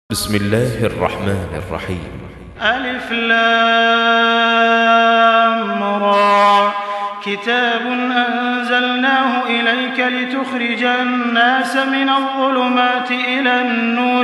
بسم الله الرحمن الرحيم. ألف لام را كتاب أنزلناه إليك لتخرج الناس من الظلمات إلى النور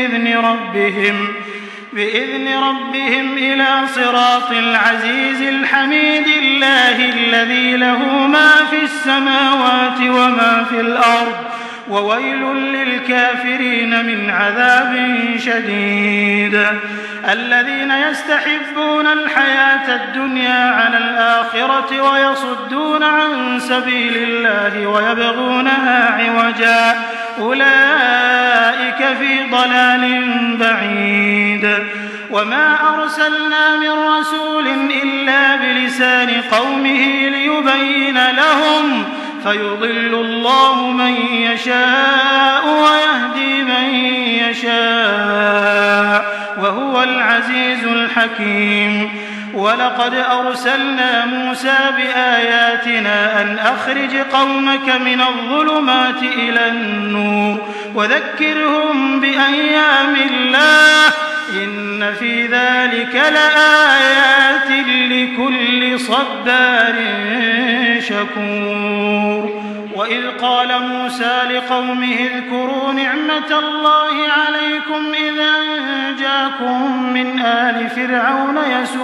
بإذن ربهم إلى صراط العزيز الحميد الله الذي له ما في السماوات وما في الأرض وويل للكافرين من عذاب شديد. الذين يستحبون الحياة الدنيا على الآخرة ويصدون عن سبيل الله ويبغونها عوجا أولئك في ضلال بعيد. وما أرسلنا من رسول إلا بلسان قومه ليبين لهم فيضل الله من يشاء ويهدي من يشاء وهو العزيز الحكيم. ولقد أرسلنا موسى بآياتنا أن أخرج قومك من الظلمات إلى النور وذكرهم بأيام الله إن في ذلك لآيات لكل صبار شكور. وإذ قال موسى لقومه اذكروا نعمة الله عليكم إذا أنجاكم من آل فرعون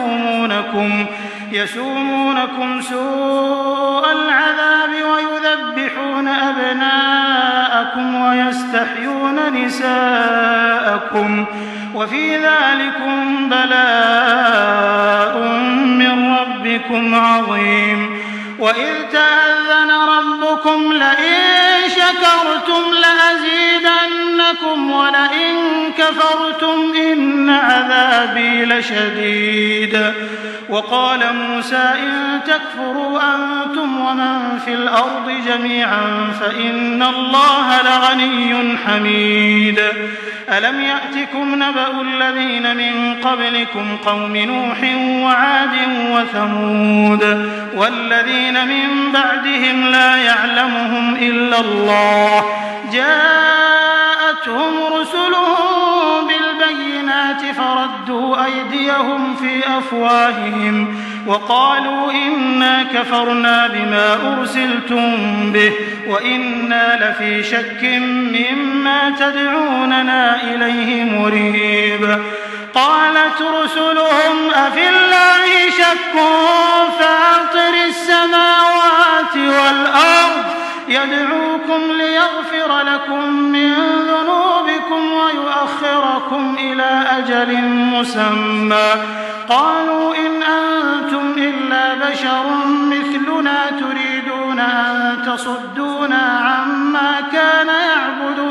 يسومونكم سوء العذاب ويذبحون أبناءكم ويستحيون نساءكم وفي ذلكم بلاء من ربكم عظيم. وإذ تأذن ربكم لئن شكرتم لأزيدنكم ولئن كفرتم إن عذابي لشديد. وقال موسى إن تكفروا أنتم ومن في الأرض جميعا فإن الله لغني حميد. ألم يأتكم نبأ الذين من قبلكم قوم نوح وعاد وثمود والذين من بعدهم لا يعلمهم إلا الله جاءتهم رسلهم بالبينات فردوا أيديهم في أفواههم وقالوا إنا كفرنا بما أرسلتم به وإنا لفي شك مما تدعوننا إليه مريب. قالت رسلهم أفي الله شك فاطر السماوات والأرض يدعوكم ليغفر لكم من ذنوبكم ويؤخركم إلى أجل مسمى قالوا إن أنتم إلا بشر مثلنا تريدون أن تصدونا عما كان يعبد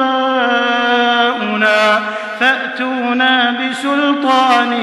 آباؤنا فأتونا بسلطان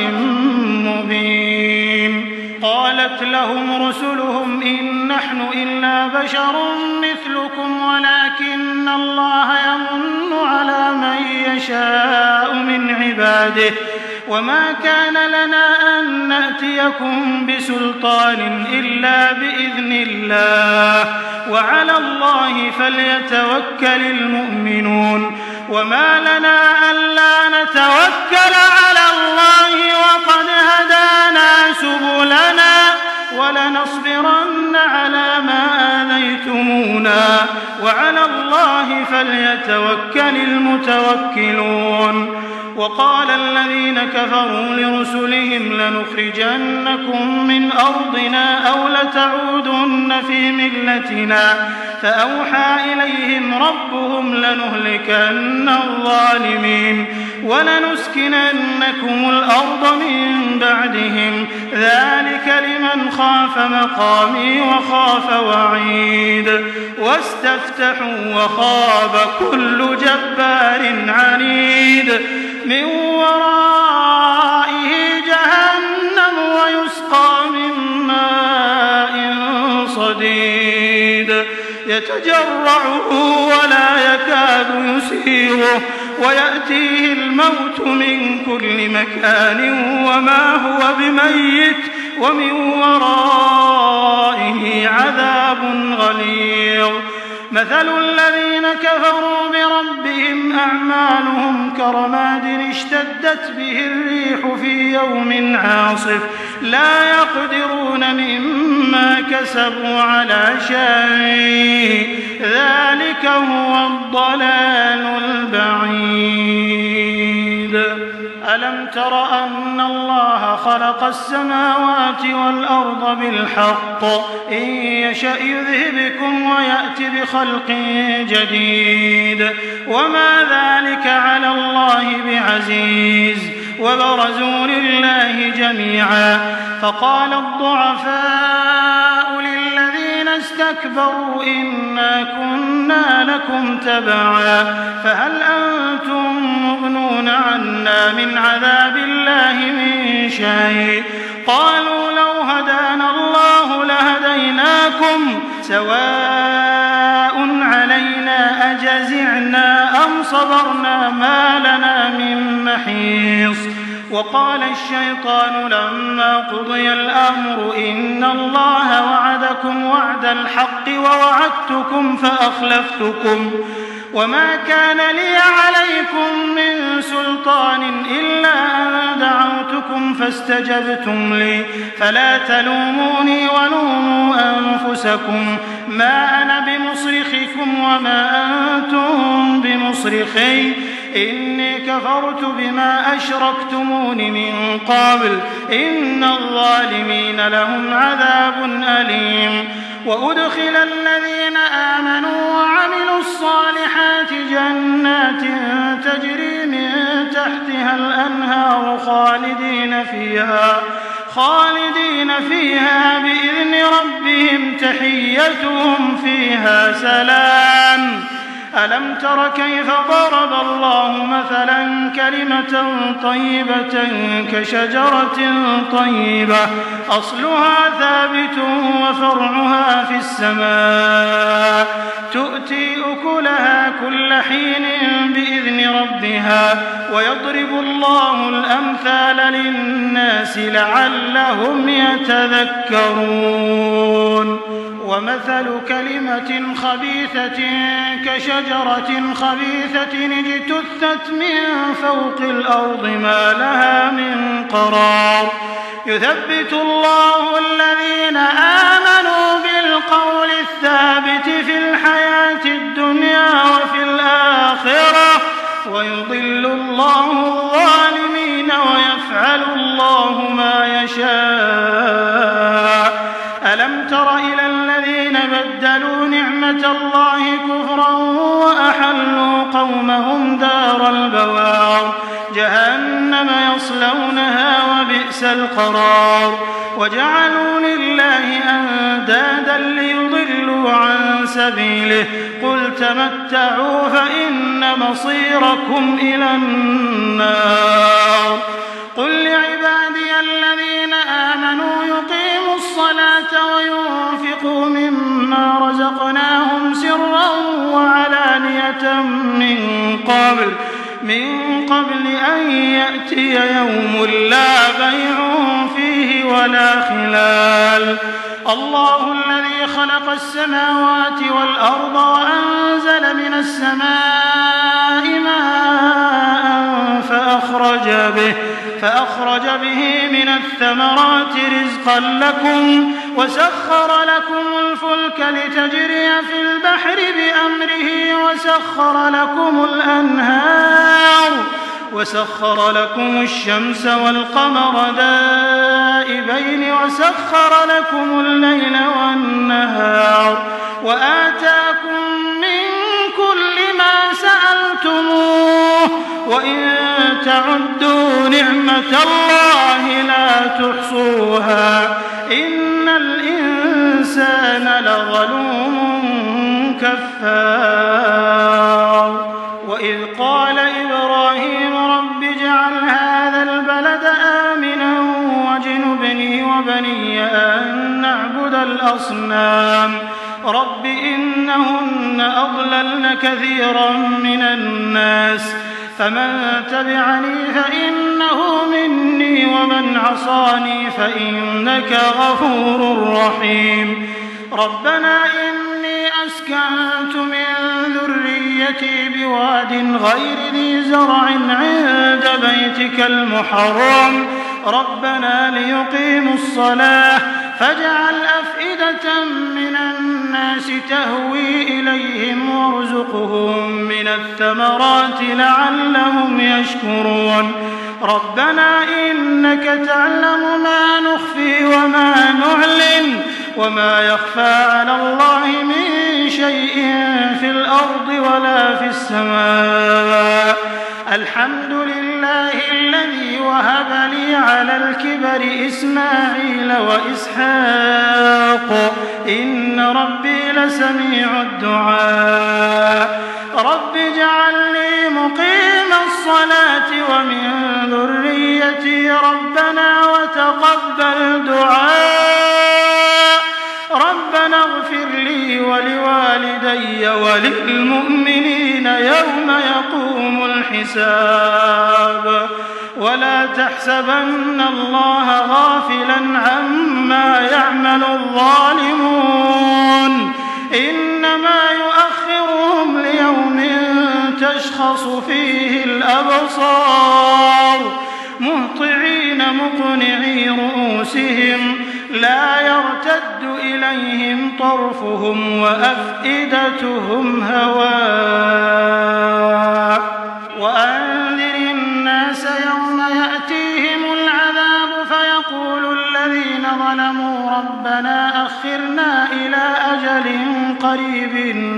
مبين. قالت لهم رسلهم إن نحن إلا بشر مثلكم ولكن الله يمن على من يشاء من عباده وما كان لنا أن نأتيكم بسلطان إلا بإذن الله وعلى الله فليتوكل المؤمنون. وما لنا ألا نتوكل على الله وقد هدانا سبلنا ولنصبرن على ما آذيتمونا وعلى الله فليتوكل المتوكلون. وقال الذين كفروا لرسلهم لنخرجنكم من أرضنا أو لتعودن في ملتنا فأوحى إليهم ربهم لنهلكن الظالمين ولنسكننكم الأرض من بعدهم ذلك لمن خاف مقامي وخاف وعيد. واستفتحوا وخاب كل جبار عنيد من ورائه جهنم ويسقى من ماء صديد يتجرعه ولا يكاد يسيغه ويأتيه الموت من كل مكان وما هو بميت ومن ورائه عذاب غليظ. مثل الذين كفروا بربهم أعمالهم كرماد اشتدت به الريح في يوم عاصف لا يقدرون مما كسبوا على شيء ذلك هو الضلال البعيد. ألم تر أن الله خلق السماوات والأرض بالحق إن يشأ يذهبكم ويأتي بخلق جديد وما ذلك على الله بعزيز. وبرزوا لله جميعا فقال الضعفاء للذين استكبروا إنا كنا لكم تبعا فهل أنتم مغنون عنا من عذاب الله من شيء قالوا لو هدانا الله لهديناكم سواء علينا أجزعنا أم صبرنا ما لنا من محيص. وقال الشيطان لما قضي الأمر إن الله وعدكم وعد الحق ووعدتكم فأخلفتكم وما كان لي عليكم من سلطان إلا أن دعوتكم فاستجبتم لي فلا تلوموني ولوموا أنفسكم ما أنا بمصرخكم وما أنتم بمصرخي إني كفرت بما أشركتمون من قبل إن الظالمين لهم عذاب أليم. وأدخل الذين آمنوا وعملوا الصالحات جنات تجري من تحتها الأنهار خالدين فيها بإذن ربهم تحيتهم فيها سلام. ألم تر كيف ضرب الله مثلا كلمة طيبة كشجرة طيبة أصلها ثابت وفرعها في السماء تؤتي أكلها كل حين بإذن ربها ويضرب الله الأمثال للناس لعلهم يتذكرون. ومثل كلمة خبيثة كشجرة خبيثة اجتثت من فوق الأرض ما لها من قرار يثبت الله الذين آمنوا بالقول الثابت في الحياة الدنيا وفي الآخرة ويضل الله الظالمين ويفعل الله ما يشاء. ألم تر إلى الذين بدلوا نعمة الله كفرا وأحلوا قومهم دار البوار جهنم يصلونها وبئس القرار وجعلوا لله أندادا ليضلوا عن سبيله قل تمتعوا فإن مصيركم إلى النار. قل لعبادي الذين آمنوا يقيموا الصلاة وينفقوا مما رزقناهم سرا وعلانية من قبل أن يأتي يوم لا بيع فيه ولا خلال. الله الذي خلق السماوات والأرض وأنزل من السماء ماء فأخرج به من الثمرات رزقا لكم وسخر لكم الفلك لتجري في البحر بأمره وسخر لكم الشمس والقمر دائبين وسخر لكم الليل والنهار وآتاكم من كل ما سألتموه وإن تعدوا نعمة الله لا تحصوها إن الإنسان لظلوم كفار. وإذ قال إبراهيم رب اجعل هذا البلد آمنا واجنبني وبني أن نعبد الأصنام رب إنهن أضللن كثيرا من الناس فمن تبعني فإنه مني ومن عصاني فإنك غفور رحيم. ربنا إني أسكنت من ذريتي بواد غير ذي زرع عند بيتك المحرم ربنا ليقيموا الصلاة فاجعل أفئدة من الناس تهوي إليهم وارزقهم من الثمرات لعلهم يشكرون ربنا إنك تعلم ما نخفي وما نعلن وما يخفى على الله من شيء في الأرض ولا في السماء الحمد لله الذي وهب لي على الكبر إسماعيل وإسحاق إن ربي لسميع الدعاء رب اجعلني مقيم الصلاة ومن ذريتي ربنا وتقبل دعاء ربنا اغفر لي ولوالدي وللمؤمنين يوم يقوم الحساب ولا تحسبن الله غافلا عما يعمل الظالمون إنما يؤخرهم ليوم تشخص فيه الأبصار مهطعين مقنعي رؤوسهم لا يرتد إليهم طرفهم وأفئدتهم هواء وأنذر الناس يوم يأتيهم العذاب فيقول الذين ظلموا ربنا أخرنا إلى أجل قريب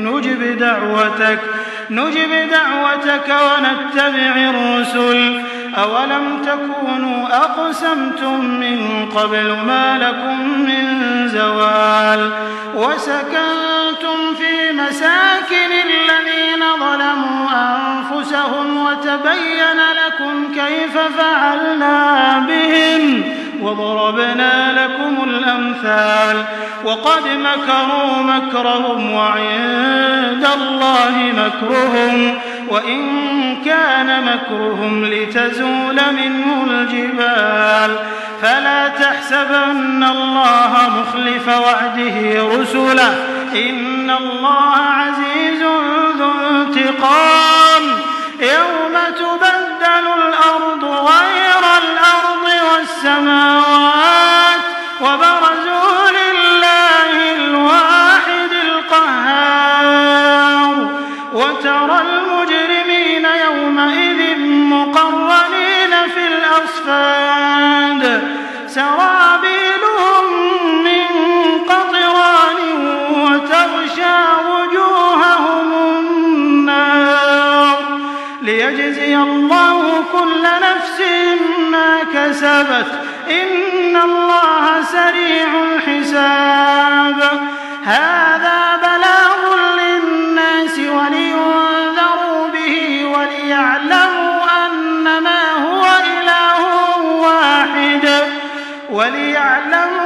نجب دعوتك ونتبع الرسل أولم تكونوا أقسمتم من قبل ما لكم من زوال وسكنتم في مساكن الذين ظلموا أنفسهم وتبين لكم كيف فعلنا بهم وضربنا لكم الأمثال وقد مكروا مكرهم وعند الله مكرهم وإن كان مكرهم لتزول منه الجبال فلا تحسبن الله مخلف وعده رسله إن الله عزيز ذو انتقام يوم تبدل الأرض غير الأرض والسماوات وبرزوا لله الواحد القهار وترى المجرمين يومئذ مقرنين في الأصفاد سرابيلهم من قطران وتغشى وجوههم النار ليجزي الله كل نفس ما كسبت إن الله سريع الحساب هذا بلاغ للناس ولينذروا به وليعلموا أنما هو إله واحد وليعلموا